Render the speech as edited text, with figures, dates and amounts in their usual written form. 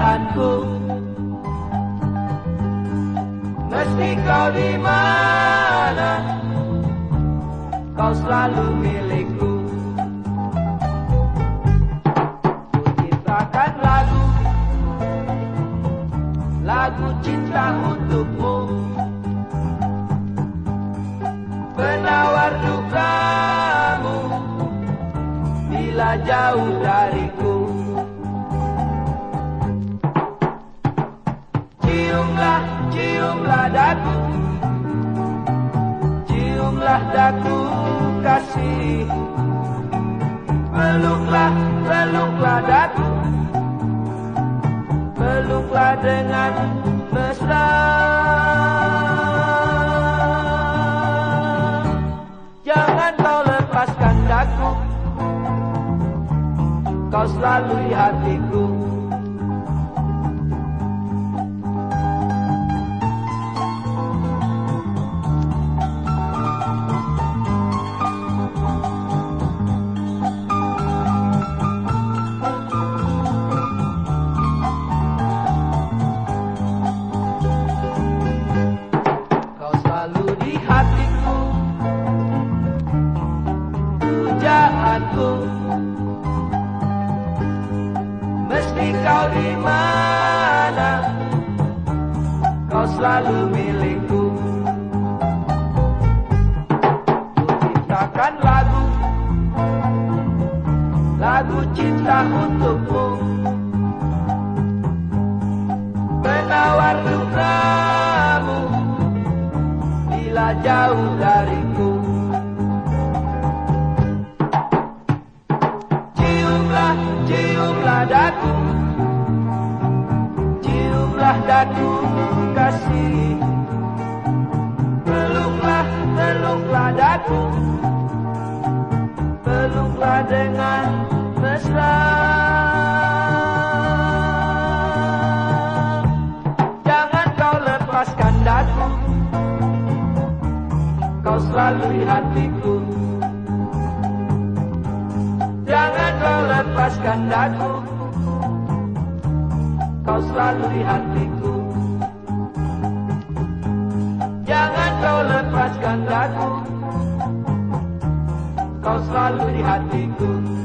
pujaanku. Mesti kau di mana, kau selalu milikku. Ku ciptakan lagu cinta untukmu, penawar dukamu bila jauh dariku. Ciumlah daku, ciumlah daku kasih. Peluklah daku, peluklah dengan mesra. Jangan kau lepaskan daku, kau selalu di hatiku. Kau selalu di hatiku, pujaanku. Mesti kau di mana, kau selalu milikku. Ku ciptakan lagu cinta untukmu, penawar dukamu bila jauh dariku. Ciumlah daku, ciumlah daku kasih. Peluklah daku, peluklah dengan mesra. Jangan kau lepaskan daku, kau selalu di hatiku. Jangan kau lepaskan daku, kau selalu di hatiku. Jangan kau lepaskan daku, kau selalu di hatiku.